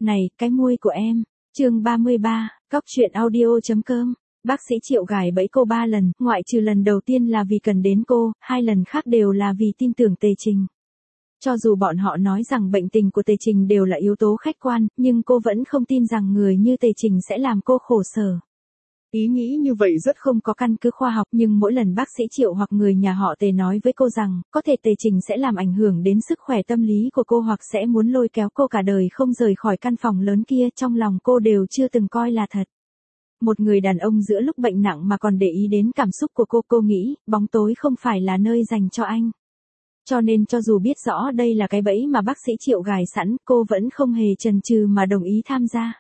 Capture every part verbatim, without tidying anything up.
Này, cái môi của em. Chương ba mươi ba, cóc truyện audio.com. Bác sĩ Triệu gài bẫy cô ba lần, ngoại trừ lần đầu tiên là vì cần đến cô, hai lần khác đều là vì tin tưởng Tề Trình. Cho dù bọn họ nói rằng bệnh tình của Tề Trình đều là yếu tố khách quan, nhưng cô vẫn không tin rằng người như Tề Trình sẽ làm cô khổ sở. Ý nghĩ như vậy rất không có căn cứ khoa học, nhưng mỗi lần bác sĩ Triệu hoặc người nhà họ Tề nói với cô rằng, có thể Tề Trình sẽ làm ảnh hưởng đến sức khỏe tâm lý của cô hoặc sẽ muốn lôi kéo cô cả đời không rời khỏi căn phòng lớn kia, trong lòng cô đều chưa từng coi là thật. Một người đàn ông giữa lúc bệnh nặng mà còn để ý đến cảm xúc của cô, cô nghĩ, bóng tối không phải là nơi dành cho anh. Cho nên cho dù biết rõ đây là cái bẫy mà bác sĩ Triệu gài sẵn, cô vẫn không hề chần chừ mà đồng ý tham gia.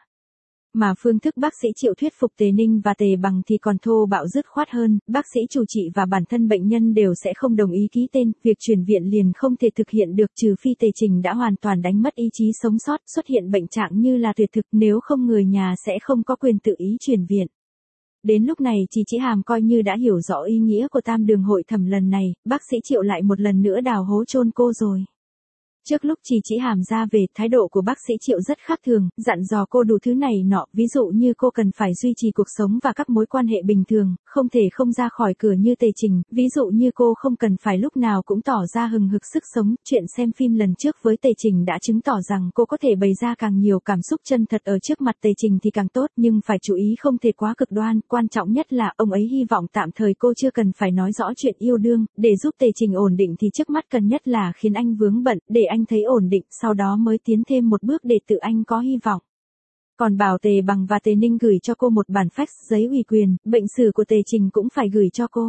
Mà phương thức bác sĩ Triệu thuyết phục Tề Ninh và Tề Bằng thì còn thô bạo dứt khoát hơn, bác sĩ chủ trị và bản thân bệnh nhân đều sẽ không đồng ý ký tên, việc chuyển viện liền không thể thực hiện được trừ phi Tề Trình đã hoàn toàn đánh mất ý chí sống sót, xuất hiện bệnh trạng như là tuyệt thực, nếu không người nhà sẽ không có quyền tự ý chuyển viện. Đến lúc này Trì Chí Hàm coi như đã hiểu rõ ý nghĩa của tam đường hội thẩm lần này, bác sĩ Triệu lại một lần nữa đào hố chôn cô rồi. Trước lúc Trì Chí Hàm ra về, thái độ của bác sĩ Triệu rất khác thường, dặn dò cô đủ thứ này nọ, ví dụ như cô cần phải duy trì cuộc sống và các mối quan hệ bình thường, không thể không ra khỏi cửa như Tề Trình, ví dụ như cô không cần phải lúc nào cũng tỏ ra hừng hực sức sống, chuyện xem phim lần trước với Tề Trình đã chứng tỏ rằng cô có thể bày ra càng nhiều cảm xúc chân thật ở trước mặt Tề Trình thì càng tốt, nhưng phải chú ý không thể quá cực đoan, quan trọng nhất là ông ấy hy vọng tạm thời cô chưa cần phải nói rõ chuyện yêu đương, để giúp Tề Trình ổn định thì trước mắt cần nhất là khiến anh vướng bận, để anh thấy ổn định, sau đó mới tiến thêm một bước để tự anh có hy vọng. Còn bảo Tề Bằng và Tề Ninh gửi cho cô một bản fax giấy ủy quyền, bệnh sử của Tề Trình cũng phải gửi cho cô.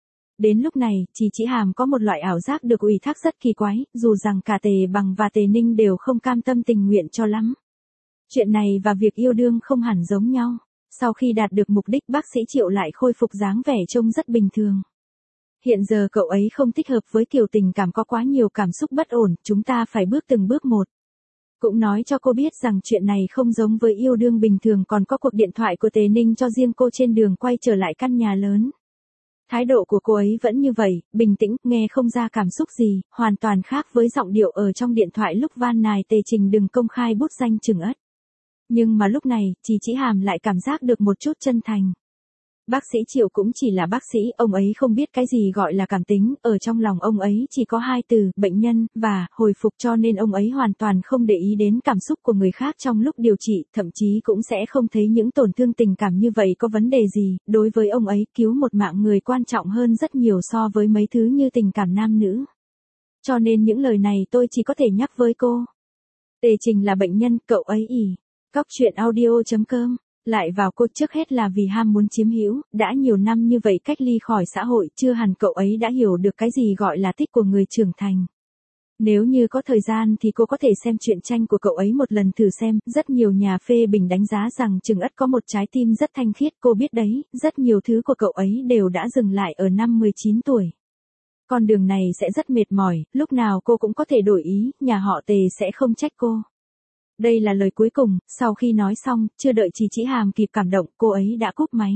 Đến lúc này, Trì Chí Hàm có một loại ảo giác được ủy thác rất kỳ quái, dù rằng cả Tề Bằng và Tề Ninh đều không cam tâm tình nguyện cho lắm. Chuyện này và việc yêu đương không hẳn giống nhau. Sau khi đạt được mục đích, bác sĩ Triệu lại khôi phục dáng vẻ trông rất bình thường. Hiện giờ cậu ấy không thích hợp với kiểu tình cảm có quá nhiều cảm xúc bất ổn, chúng ta phải bước từng bước một. Cũng nói cho cô biết rằng chuyện này không giống với yêu đương bình thường, còn có cuộc điện thoại của Tề Ninh cho riêng cô trên đường quay trở lại căn nhà lớn. Thái độ của cô ấy vẫn như vậy, bình tĩnh, nghe không ra cảm xúc gì, hoàn toàn khác với giọng điệu ở trong điện thoại lúc van nài Tề Trình đừng công khai bút danh Trừng Ất. Nhưng mà lúc này, Trì Chí Hàm lại cảm giác được một chút chân thành. Bác sĩ Triệu cũng chỉ là bác sĩ, ông ấy không biết cái gì gọi là cảm tính, ở trong lòng ông ấy chỉ có hai từ, bệnh nhân, và, hồi phục, cho nên ông ấy hoàn toàn không để ý đến cảm xúc của người khác trong lúc điều trị, thậm chí cũng sẽ không thấy những tổn thương tình cảm như vậy có vấn đề gì, đối với ông ấy, cứu một mạng người quan trọng hơn rất nhiều so với mấy thứ như tình cảm nam nữ. Cho nên những lời này tôi chỉ có thể nhắc với cô. Tề Trình là bệnh nhân, cậu ấy ỉ. Cóc truyện audio.com. Lại vào cô, trước hết là vì ham muốn chiếm hữu, đã nhiều năm như vậy cách ly khỏi xã hội, chưa hẳn cậu ấy đã hiểu được cái gì gọi là thích của người trưởng thành. Nếu như có thời gian thì cô có thể xem truyện tranh của cậu ấy một lần thử xem, rất nhiều nhà phê bình đánh giá rằng Trừng Ất có một trái tim rất thanh khiết, cô biết đấy, rất nhiều thứ của cậu ấy đều đã dừng lại ở năm mười chín tuổi. Con đường này sẽ rất mệt mỏi, lúc nào cô cũng có thể đổi ý, nhà họ Tề sẽ không trách cô. Đây là lời cuối cùng, sau khi nói xong, chưa đợi Trì Chí Hàm kịp cảm động, cô ấy đã cúp máy.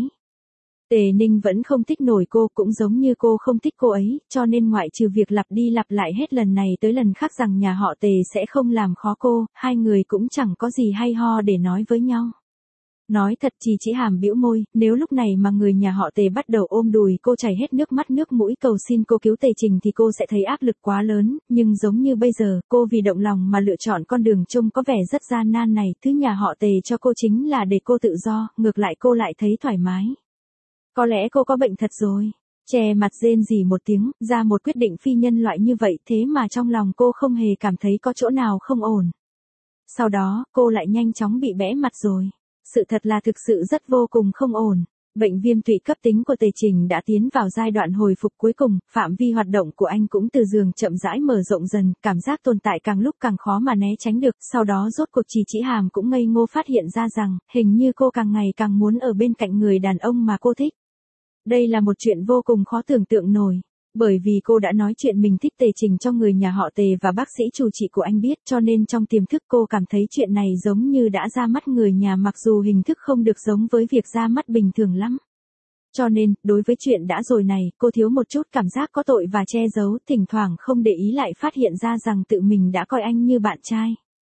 Tề Ninh vẫn không thích nổi cô, cũng giống như cô không thích cô ấy, cho nên ngoại trừ việc lặp đi lặp lại hết lần này tới lần khác rằng nhà họ Tề sẽ không làm khó cô, hai người cũng chẳng có gì hay ho để nói với nhau. Nói thật, Trì Chí Hàm bĩu môi, nếu lúc này mà người nhà họ Tề bắt đầu ôm đùi cô chảy hết nước mắt nước mũi cầu xin cô cứu Tề Trình thì cô sẽ thấy áp lực quá lớn, nhưng giống như bây giờ, cô vì động lòng mà lựa chọn con đường trông có vẻ rất gian nan này, thứ nhà họ Tề cho cô chính là để cô tự do, ngược lại cô lại thấy thoải mái. Có lẽ cô có bệnh thật rồi. Che mặt rên rỉ một tiếng, ra một quyết định phi nhân loại như vậy, thế mà trong lòng cô không hề cảm thấy có chỗ nào không ổn. Sau đó, cô lại nhanh chóng bị bẽ mặt rồi. Sự thật là thực sự rất vô cùng không ổn. Bệnh viêm tụy cấp tính của Tề Trình đã tiến vào giai đoạn hồi phục cuối cùng, phạm vi hoạt động của anh cũng từ giường chậm rãi mở rộng dần, cảm giác tồn tại càng lúc càng khó mà né tránh được, sau đó rốt cuộc Trì Chí Hàm cũng ngây ngô phát hiện ra rằng, hình như cô càng ngày càng muốn ở bên cạnh người đàn ông mà cô thích. Đây là một chuyện vô cùng khó tưởng tượng nổi. Bởi vì cô đã nói chuyện mình thích Tề Trình cho người nhà họ Tề và bác sĩ chủ trị của anh biết, cho nên trong tiềm thức cô cảm thấy chuyện này giống như đã ra mắt người nhà, mặc dù hình thức không được giống với việc ra mắt bình thường lắm. Cho nên, đối với chuyện đã rồi này, cô thiếu một chút cảm giác có tội và che giấu, thỉnh thoảng không để ý lại phát hiện ra rằng tự mình đã coi anh như bạn trai.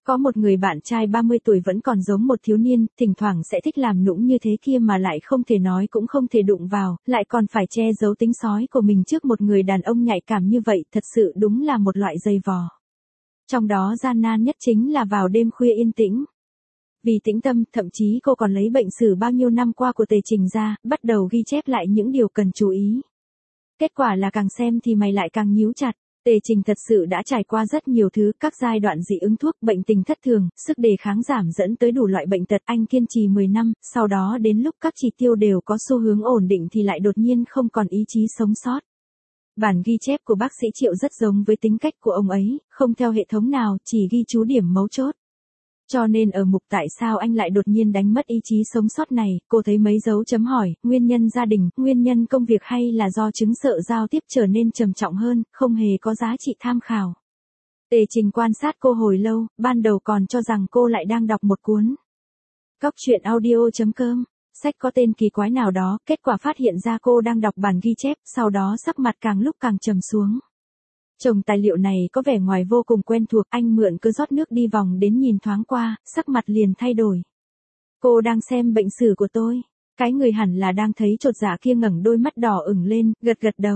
Có một người bạn trai ba mươi tuổi vẫn còn giống một thiếu niên, thỉnh thoảng sẽ thích làm nũng như thế kia mà lại không thể nói cũng không thể đụng vào, lại còn phải che giấu tính sói của mình trước một người đàn ông nhạy cảm như vậy, thật sự đúng là một loại dày vò. Trong đó gian nan nhất chính là vào đêm khuya yên tĩnh. Vì tĩnh tâm, thậm chí cô còn lấy bệnh sử bao nhiêu năm qua của Tề Trình ra, bắt đầu ghi chép lại những điều cần chú ý. Kết quả là càng xem thì mày lại càng nhíu chặt. Tề Trình thật sự đã trải qua rất nhiều thứ, các giai đoạn dị ứng thuốc, bệnh tình thất thường, sức đề kháng giảm dẫn tới đủ loại bệnh tật. Anh kiên trì mười năm, sau đó đến lúc các chỉ tiêu đều có xu hướng ổn định thì lại đột nhiên không còn ý chí sống sót. Bản ghi chép của bác sĩ Triệu rất giống với tính cách của ông ấy, không theo hệ thống nào, chỉ ghi chú điểm mấu chốt. Cho nên ở mục tại sao anh lại đột nhiên đánh mất ý chí sống sót này, cô thấy mấy dấu chấm hỏi, nguyên nhân gia đình, nguyên nhân công việc hay là do chứng sợ giao tiếp trở nên trầm trọng hơn, không hề có giá trị tham khảo. Tề Trình quan sát cô hồi lâu, ban đầu còn cho rằng cô lại đang đọc một cuốn Cóc truyện audio chấm com, sách có tên kỳ quái nào đó, kết quả phát hiện ra cô đang đọc bản ghi chép, sau đó sắc mặt càng lúc càng trầm xuống. Chồng tài liệu này có vẻ ngoài vô cùng quen thuộc, anh mượn cớ rót nước đi vòng đến nhìn thoáng qua, sắc mặt liền thay đổi. Cô đang xem bệnh sử của tôi. Cái người hẳn là đang thấy chột dạ kia ngẩng đôi mắt đỏ ửng lên, gật gật đầu.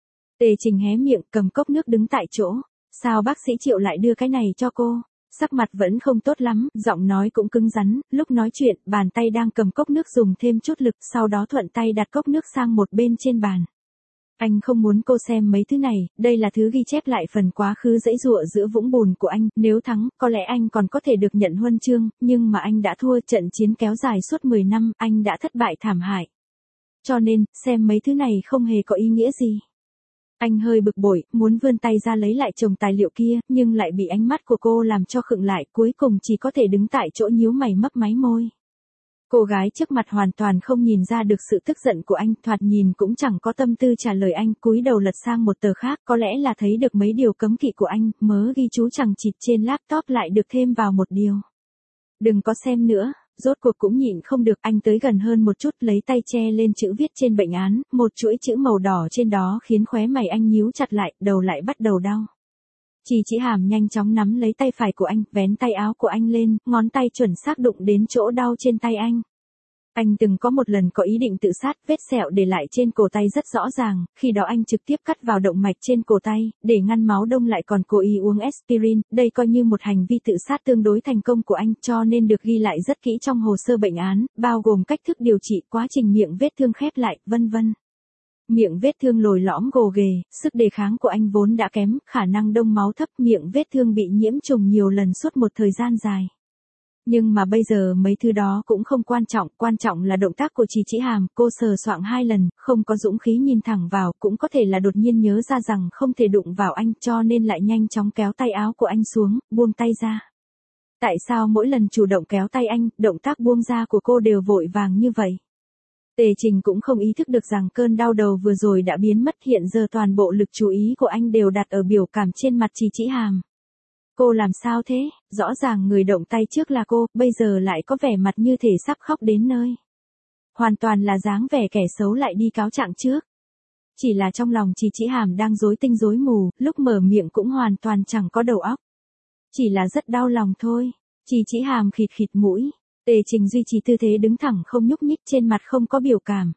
Tề Trình hé miệng, cầm cốc nước đứng tại chỗ. Sao bác sĩ Triệu lại đưa cái này cho cô? Sắc mặt vẫn không tốt lắm, giọng nói cũng cứng rắn, lúc nói chuyện, bàn tay đang cầm cốc nước dùng thêm chút lực, sau đó thuận tay đặt cốc nước sang một bên trên bàn. Anh không muốn cô xem mấy thứ này, đây là thứ ghi chép lại phần quá khứ dãy dụa giữa vũng bùn của anh, nếu thắng, có lẽ anh còn có thể được nhận huân chương, nhưng mà anh đã thua, trận chiến kéo dài suốt mười năm, anh đã thất bại thảm hại. Cho nên, xem mấy thứ này không hề có ý nghĩa gì. Anh hơi bực bội, muốn vươn tay ra lấy lại chồng tài liệu kia, nhưng lại bị ánh mắt của cô làm cho khựng lại, cuối cùng chỉ có thể đứng tại chỗ nhíu mày mấp máy môi. Cô gái trước mặt hoàn toàn không nhìn ra được sự tức giận của anh, thoạt nhìn cũng chẳng có tâm tư trả lời anh, cúi đầu lật sang một tờ khác, có lẽ là thấy được mấy điều cấm kỵ của anh, mớ ghi chú chằng chịt trên laptop lại được thêm vào một điều. Đừng có xem nữa, rốt cuộc cũng nhịn không được, anh tới gần hơn một chút, lấy tay che lên chữ viết trên bệnh án, một chuỗi chữ màu đỏ trên đó khiến khóe mày anh nhíu chặt lại, đầu lại bắt đầu đau. Chị Chỉ Hàm nhanh chóng nắm lấy tay phải của anh, vén tay áo của anh lên, ngón tay chuẩn xác đụng đến chỗ đau trên tay anh. Anh từng có một lần có ý định tự sát, vết sẹo để lại trên cổ tay rất rõ ràng, khi đó anh trực tiếp cắt vào động mạch trên cổ tay, để ngăn máu đông lại còn cố ý uống aspirin, đây coi như một hành vi tự sát tương đối thành công của anh, cho nên được ghi lại rất kỹ trong hồ sơ bệnh án, bao gồm cách thức điều trị, quá trình miệng vết thương khép lại, vân vân. Miệng vết thương lồi lõm gồ ghề, sức đề kháng của anh vốn đã kém, khả năng đông máu thấp, miệng vết thương bị nhiễm trùng nhiều lần suốt một thời gian dài. Nhưng mà bây giờ mấy thứ đó cũng không quan trọng, quan trọng là động tác của chị Chỉ Hàm, cô sờ soạng hai lần, không có dũng khí nhìn thẳng vào, cũng có thể là đột nhiên nhớ ra rằng không thể đụng vào anh, cho nên lại nhanh chóng kéo tay áo của anh xuống, buông tay ra. Tại sao mỗi lần chủ động kéo tay anh, động tác buông ra của cô đều vội vàng như vậy? Tề Trình cũng không ý thức được rằng cơn đau đầu vừa rồi đã biến mất, hiện giờ toàn bộ lực chú ý của anh đều đặt ở biểu cảm trên mặt chị Chỉ Hàm. Cô làm sao thế? Rõ ràng người động tay trước là cô, bây giờ lại có vẻ mặt như thể sắp khóc đến nơi. Hoàn toàn là dáng vẻ kẻ xấu lại đi cáo trạng trước. Chỉ là trong lòng chị Chỉ Hàm đang rối tinh rối mù, lúc mở miệng cũng hoàn toàn chẳng có đầu óc. Chỉ là rất đau lòng thôi. Chị Chỉ Hàm khịt khịt mũi. Tề Trình duy trì tư thế đứng thẳng không nhúc nhích, trên mặt không có biểu cảm.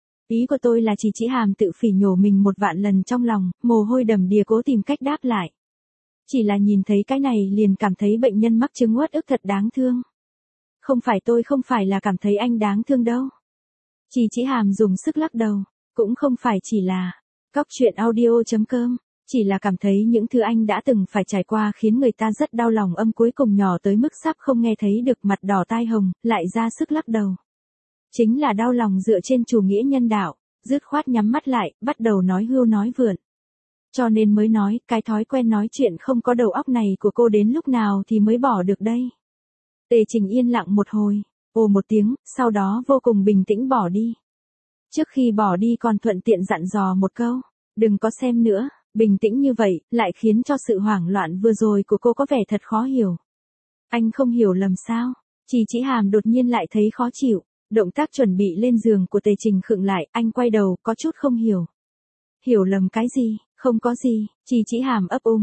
Ý của tôi là chị Chỉ Hàm tự phỉ nhổ mình một vạn lần trong lòng, mồ hôi đầm đìa cố tìm cách đáp lại. Chỉ là nhìn thấy cái này liền cảm thấy bệnh nhân mắc chứng uất ức thật đáng thương. Không phải tôi không phải là cảm thấy anh đáng thương đâu. Chị Chỉ Hàm dùng sức lắc đầu. Cũng không phải chỉ là Cóc truyện audio chấm com. Chỉ là cảm thấy những thứ anh đã từng phải trải qua khiến người ta rất đau lòng, âm cuối cùng nhỏ tới mức sắp không nghe thấy được, mặt đỏ tai hồng, lại ra sức lắc đầu. Chính là đau lòng dựa trên chủ nghĩa nhân đạo, dứt khoát nhắm mắt lại, bắt đầu nói hưu nói vượn. Cho nên mới nói, cái thói quen nói chuyện không có đầu óc này của cô đến lúc nào thì mới bỏ được đây. Tề Trình yên lặng một hồi, ồ một tiếng, sau đó vô cùng bình tĩnh bỏ đi. Trước khi bỏ đi còn thuận tiện dặn dò một câu, đừng có xem nữa. Bình tĩnh như vậy, lại khiến cho sự hoảng loạn vừa rồi của cô có vẻ thật khó hiểu. Anh không hiểu lầm sao? Chị Chỉ Hàm đột nhiên lại thấy khó chịu. Động tác chuẩn bị lên giường của Tề Trình khựng lại, anh quay đầu, có chút không hiểu. Hiểu lầm cái gì? Không có gì, chị Chỉ Hàm ấp úng.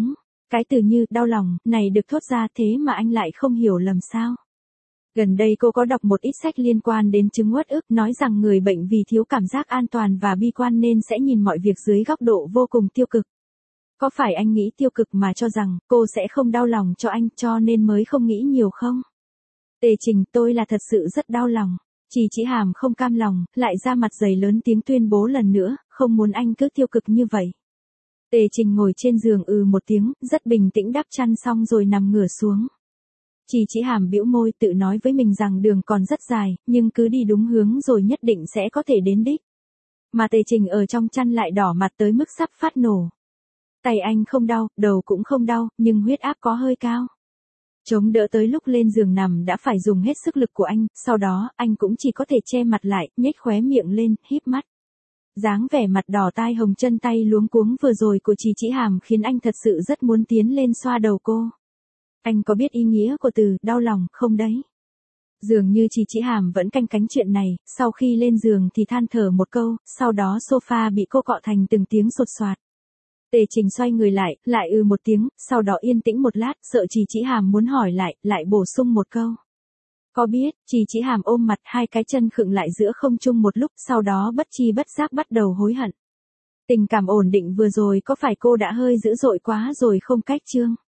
Cái từ như đau lòng này được thốt ra thế mà anh lại không hiểu lầm sao. Gần đây cô có đọc một ít sách liên quan đến chứng uất ức, nói rằng người bệnh vì thiếu cảm giác an toàn và bi quan nên sẽ nhìn mọi việc dưới góc độ vô cùng tiêu cực. Có phải anh nghĩ tiêu cực mà cho rằng cô sẽ không đau lòng cho anh cho nên mới không nghĩ nhiều không? Tề Trình, tôi là thật sự rất đau lòng. Chị Chỉ Hàm không cam lòng, lại ra mặt dày lớn tiếng tuyên bố lần nữa, không muốn anh cứ tiêu cực như vậy. Tề Trình ngồi trên giường ừ một tiếng, rất bình tĩnh đắp chăn xong rồi nằm ngửa xuống. Chị Chỉ Hàm bĩu môi tự nói với mình rằng đường còn rất dài, nhưng cứ đi đúng hướng rồi nhất định sẽ có thể đến đích. Mà Tề Trình ở trong chăn lại đỏ mặt tới mức sắp phát nổ. Tay anh không đau, đầu cũng không đau, nhưng huyết áp có hơi cao. Chống đỡ tới lúc lên giường nằm đã phải dùng hết sức lực của anh, sau đó anh cũng chỉ có thể che mặt lại, nhếch khóe miệng lên, híp mắt. Dáng vẻ mặt đỏ tai hồng chân tay luống cuống vừa rồi của chị Chỉ Hàm khiến anh thật sự rất muốn tiến lên xoa đầu cô. Anh có biết ý nghĩa của từ đau lòng không đấy? Dường như chị Chỉ Hàm vẫn canh cánh chuyện này, sau khi lên giường thì than thở một câu, sau đó sofa bị cô cọ thành từng tiếng sột soạt. Tề Trình xoay người lại, lại ừ một tiếng, sau đó yên tĩnh một lát, sợ chị Chỉ Hàm muốn hỏi lại, lại bổ sung một câu. Có biết, chị Chỉ Hàm ôm mặt hai cái chân khựng lại giữa không trung một lúc, sau đó bất chi bất giác bắt đầu hối hận. Tình cảm ổn định vừa rồi có phải cô đã hơi dữ dội quá rồi không cách chương?